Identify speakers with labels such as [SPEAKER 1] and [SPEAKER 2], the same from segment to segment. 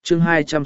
[SPEAKER 1] chương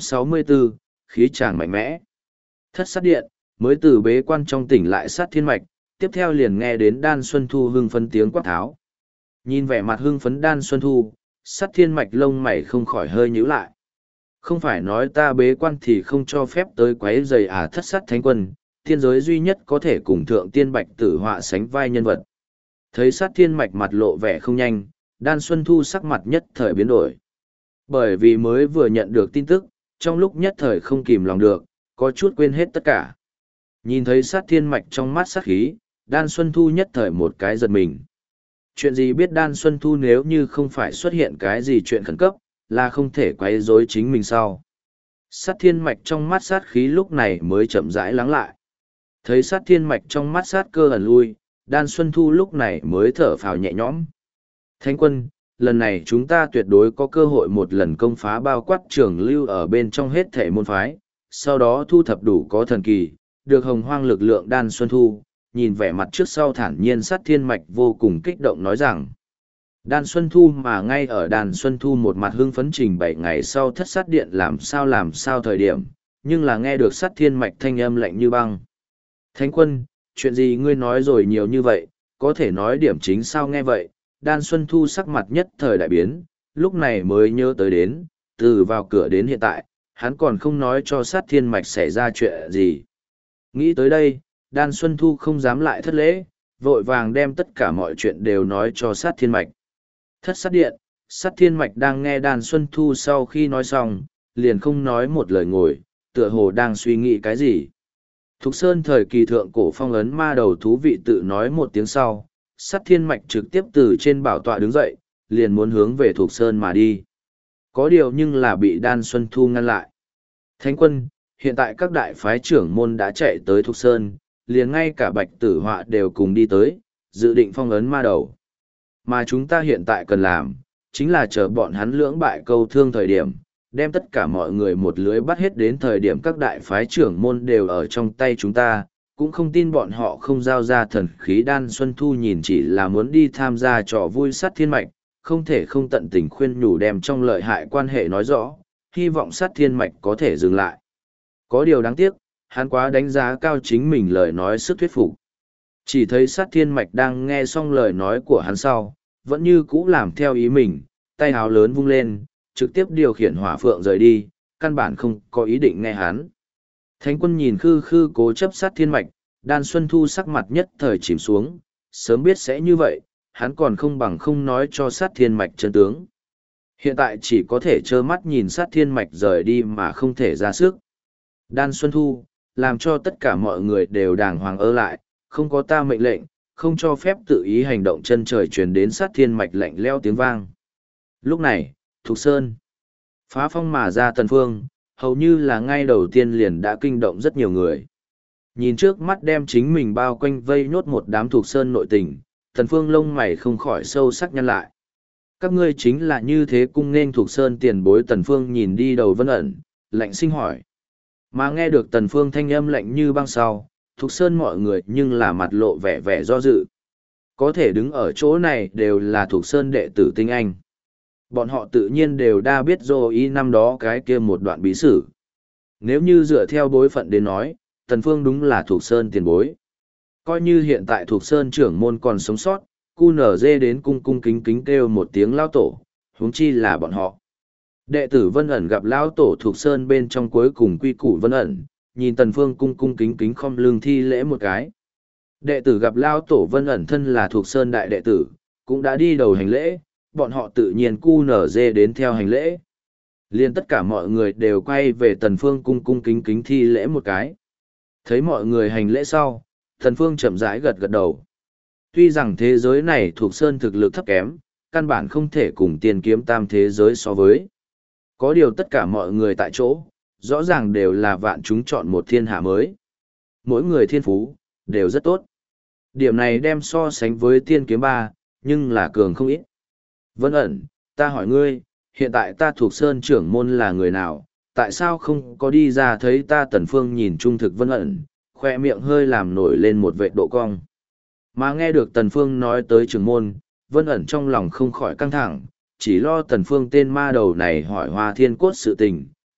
[SPEAKER 1] 264, khí tràng mạnh mẽ. Thất sát điện, mới từ bế quan trong tỉnh lại sát thiên mạch, tiếp theo liền nghe đến Đan Xuân Thu hưng phấn tiếng quát tháo. Nhìn vẻ mặt hưng phấn Đan Xuân Thu, sát thiên mạch lông mày không khỏi hơi nhíu lại. Không phải nói ta bế quan thì không cho phép tới quấy rầy à? Thất sát thánh quân, thiên giới duy nhất có thể cùng thượng tiên bạch tử họa sánh vai nhân vật. Thấy sát thiên mạch mặt lộ vẻ không nhanh, Đan Xuân Thu sắc mặt nhất thời biến đổi. Bởi vì mới vừa nhận được tin tức, trong lúc nhất thời không kìm lòng được, có chút quên hết tất cả. Nhìn thấy sát thiên mạch trong mắt sát khí, Đan Xuân Thu nhất thời một cái giật mình. Chuyện gì biết Đan Xuân Thu nếu như không phải xuất hiện cái gì chuyện khẩn cấp, là không thể quấy rối chính mình sau. Sát thiên mạch trong mắt sát khí lúc này mới chậm rãi lắng lại. Thấy sát thiên mạch trong mắt sát cơ ẩn lui, Đan Xuân Thu lúc này mới thở phào nhẹ nhõm. Thánh quân, lần này chúng ta tuyệt đối có cơ hội một lần công phá bao quát trường lưu ở bên trong hết thể môn phái, sau đó thu thập đủ có thần kỳ, được hồng hoang lực lượng. Đan Xuân Thu, nhìn vẻ mặt trước sau thản nhiên sát thiên mạch vô cùng kích động nói rằng. Đan Xuân Thu mà ngay ở Đan Xuân Thu một mặt hưng phấn trình 7 ngày sau thất sát điện làm sao thời điểm, nhưng là nghe được sát thiên mạch thanh âm lạnh như băng. Thánh quân, chuyện gì ngươi nói rồi nhiều như vậy, có thể nói điểm chính sao? Nghe vậy, Đan Xuân Thu sắc mặt nhất thời đại biến, lúc này mới nhớ tới đến, từ vào cửa đến hiện tại, hắn còn không nói cho sát thiên mạch xảy ra chuyện gì. Nghĩ tới đây, Đan Xuân Thu không dám lại thất lễ, vội vàng đem tất cả mọi chuyện đều nói cho sát thiên mạch. Thất sát điện, sát thiên mạch đang nghe Đan Xuân Thu sau khi nói xong, liền không nói một lời ngồi, tựa hồ đang suy nghĩ cái gì. Thục Sơn thời kỳ thượng cổ phong ấn ma đầu thú vị tự nói một tiếng sau, sát thiên mạch trực tiếp từ trên bảo tọa đứng dậy, liền muốn hướng về Thục Sơn mà đi. Có điều nhưng là bị Đan Xuân Thu ngăn lại. Thánh quân, hiện tại các đại phái trưởng môn đã chạy tới Thục Sơn, liền ngay cả Bạch Tử Họa đều cùng đi tới, dự định phong ấn ma đầu. Mà chúng ta hiện tại cần làm, chính là chờ bọn hắn lưỡng bại câu thương thời điểm, đem tất cả mọi người một lưới bắt hết. Đến thời điểm các đại phái trưởng môn đều ở trong tay chúng ta, cũng không tin bọn họ không giao ra thần khí. Đan Xuân Thu nhìn chỉ là muốn đi tham gia trò vui sát thiên mạch, không thể không tận tình khuyên nhủ đem trong lợi hại quan hệ nói rõ, hy vọng sát thiên mạch có thể dừng lại. Có điều đáng tiếc, hắn quá đánh giá cao chính mình lời nói sức thuyết phục. Chỉ thấy sát thiên mạch đang nghe xong lời nói của hắn sau, vẫn như cũ làm theo ý mình, tay áo lớn vung lên, trực tiếp điều khiển hỏa phượng rời đi, căn bản không có ý định nghe hắn. Thánh quân nhìn khư khư cố chấp sát thiên mạch, Đan Xuân Thu sắc mặt nhất thời chìm xuống, sớm biết sẽ như vậy, hắn còn không bằng không nói cho sát thiên mạch chân tướng. Hiện tại chỉ có thể trơ mắt nhìn sát thiên mạch rời đi mà không thể ra sức. Đan Xuân Thu, làm cho tất cả mọi người đều đàng hoàng ở lại, không có ta mệnh lệnh, không cho phép tự ý hành động. Chân trời truyền đến sát thiên mạch lạnh leo tiếng vang. Lúc này, Thục Sơn, phá phong mà ra Tần Phương, hầu như là ngay đầu tiên liền đã kinh động rất nhiều người. Nhìn trước mắt đem chính mình bao quanh vây nhốt một đám Thục Sơn nội tình, Tần Phương lông mày không khỏi sâu sắc nhăn lại. Các ngươi chính là như thế cung nên Thục Sơn tiền bối? Tần Phương nhìn đi đầu Vân ẩn, lạnh sinh hỏi. Mà nghe được Tần Phương thanh âm lạnh như băng sau, Thục Sơn mọi người nhưng là mặt lộ vẻ vẻ do dự. Có thể đứng ở chỗ này đều là Thục Sơn đệ tử tinh anh. Bọn họ tự nhiên đều đã biết rồi năm đó cái kia một đoạn bí sử. Nếu như dựa theo bối phận đến nói, Tần Phương đúng là Thục Sơn tiền bối. Coi như hiện tại Thục Sơn trưởng môn còn sống sót, QNZ đến cung cung kính kính kêu một tiếng lao tổ, huống chi là bọn họ. Đệ tử Vân ẩn gặp lao tổ Thục Sơn bên trong cuối cùng quy củ Vân ẩn, nhìn Tần Phương cung cung kính kính khom lưng thi lễ một cái. Đệ tử gặp lao tổ Vân ẩn thân là Thục Sơn đại đệ tử, cũng đã đi đầu hành lễ, bọn họ tự nhiên QNZ đến theo hành lễ. Liên tất cả mọi người đều quay về Tần Phương cung cung kính kính thi lễ một cái. Thấy mọi người hành lễ sau, Tần Phương chậm rãi gật gật đầu. Tuy rằng thế giới này Thục Sơn thực lực thấp kém, căn bản không thể cùng Tiên Kiếm Tam thế giới so với. Có điều tất cả mọi người tại chỗ, rõ ràng đều là vạn chúng chọn một thiên hạ mới. Mỗi người thiên phú, đều rất tốt. Điểm này đem so sánh với Tiên Kiếm Ba, nhưng là cường không ít. Vân ẩn, ta hỏi ngươi, hiện tại ta thuộc Sơn trưởng môn là người nào, tại sao không có đi ra thấy ta? Tần Phương nhìn trung thực Vân ẩn, khoe miệng hơi làm nổi lên một vệt độ cong. Mà nghe được Tần Phương nói tới trưởng môn, Vân ẩn trong lòng không khỏi căng thẳng, chỉ lo Tần Phương tên ma đầu này hỏi Hoa Thiên Cốt sự tình,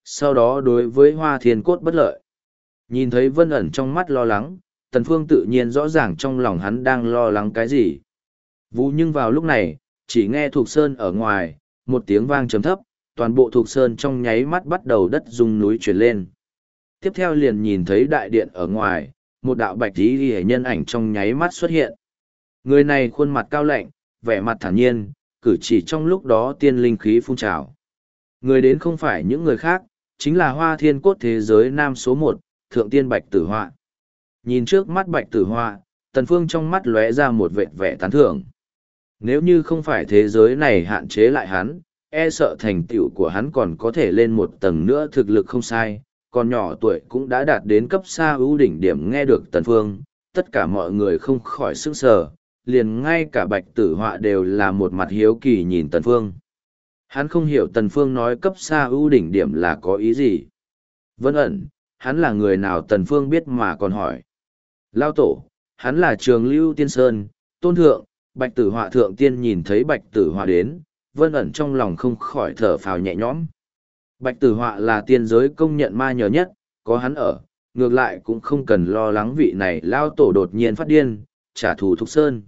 [SPEAKER 1] sau đó đối với Hoa Thiên Cốt bất lợi. Nhìn thấy Vân ẩn trong mắt lo lắng, Tần Phương tự nhiên rõ ràng trong lòng hắn đang lo lắng cái gì. Vụ nhưng vào lúc này, chỉ nghe Thục Sơn ở ngoài, một tiếng vang trầm thấp, toàn bộ Thục Sơn trong nháy mắt bắt đầu đất rung núi chuyển lên. Tiếp theo liền nhìn thấy đại điện ở ngoài, một đạo bạch tí hề nhân ảnh trong nháy mắt xuất hiện. Người này khuôn mặt cao lạnh, vẻ mặt thản nhiên, cử chỉ trong lúc đó tiên linh khí phun trào. Người đến không phải những người khác, chính là Hoa Thiên Cốt thế giới nam số 1, Thượng Tiên Bạch Tử Họa. Nhìn trước mắt Bạch Tử Họa, Tần Phương trong mắt lóe ra một vệt vẻ tán thưởng. Nếu như không phải thế giới này hạn chế lại hắn, e sợ thành tựu của hắn còn có thể lên một tầng nữa, thực lực không sai, còn nhỏ tuổi cũng đã đạt đến cấp xa ưu đỉnh điểm. Nghe được Tần Phương, tất cả mọi người không khỏi sửng sờ, liền ngay cả Bạch Tử Họa đều là một mặt hiếu kỳ nhìn Tần Phương. Hắn không hiểu Tần Phương nói cấp xa ưu đỉnh điểm là có ý gì. Vân ẩn, hắn là người nào Tần Phương biết mà còn hỏi. Lao tổ, hắn là Trường Lưu Tiên Sơn, Tôn Thượng. Bạch Tử Họa Thượng Tiên nhìn thấy Bạch Tử Họa đến, Vân ẩn trong lòng không khỏi thở phào nhẹ nhõm. Bạch Tử Họa là tiên giới công nhận ma nhờ nhất, có hắn ở, ngược lại cũng không cần lo lắng vị này lao tổ đột nhiên phát điên, trả thù Thục Sơn.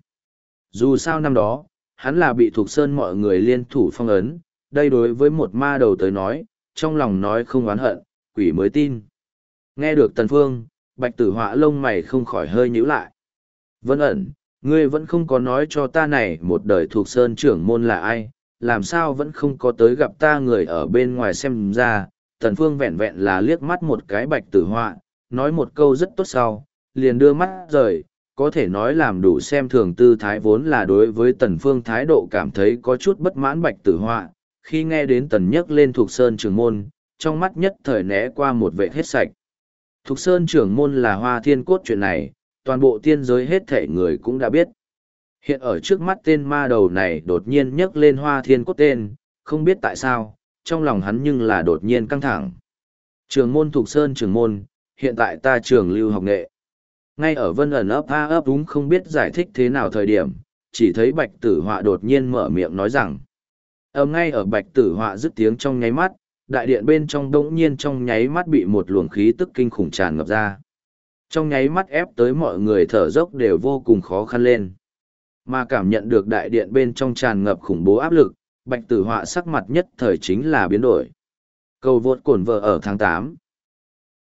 [SPEAKER 1] Dù sao năm đó, hắn là bị Thục Sơn mọi người liên thủ phong ấn, đây đối với một ma đầu tới nói, trong lòng nói không oán hận, quỷ mới tin. Nghe được Tần Phương, Bạch Tử Họa lông mày không khỏi hơi nhíu lại. Vân ẩn, ngươi vẫn không có nói cho ta này một đời Thục Sơn trưởng môn là ai, làm sao vẫn không có tới gặp ta người ở bên ngoài xem ra. Tần Phương vẹn vẹn là liếc mắt một cái Bạch Tử Họa, nói một câu rất tốt sau, liền đưa mắt rời, có thể nói làm đủ xem thường tư thái, vốn là đối với Tần Phương thái độ cảm thấy có chút bất mãn Bạch Tử Họa, khi nghe đến Tần nhắc lên Thục Sơn trưởng môn, trong mắt nhất thời né qua một vệ hết sạch. Thục Sơn trưởng môn là Hoa Thiên Cốt chuyện này, toàn bộ tiên giới hết thảy người cũng đã biết. Hiện ở trước mắt tên ma đầu này đột nhiên nhắc lên Hoa Thiên Cốt tên, không biết tại sao, trong lòng hắn nhưng là đột nhiên căng thẳng. Trường môn Thục Sơn trưởng môn, hiện tại ta Trường Lưu học nghệ. Ngay ở Vân ẩn ấp a ấp đúng không biết giải thích thế nào thời điểm, chỉ thấy Bạch Tử Họa đột nhiên mở miệng nói rằng. Ngay ở Bạch Tử Họa dứt tiếng trong nháy mắt, đại điện bên trong đống nhiên trong nháy mắt bị một luồng khí tức kinh khủng tràn ngập ra. Trong nháy mắt ép tới mọi người thở dốc đều vô cùng khó khăn lên. Mà cảm nhận được đại điện bên trong tràn ngập khủng bố áp lực, Bạch Tử Họa sắc mặt nhất thời chính là biến đổi. Cầu vượt cổn vợ ở tháng 8,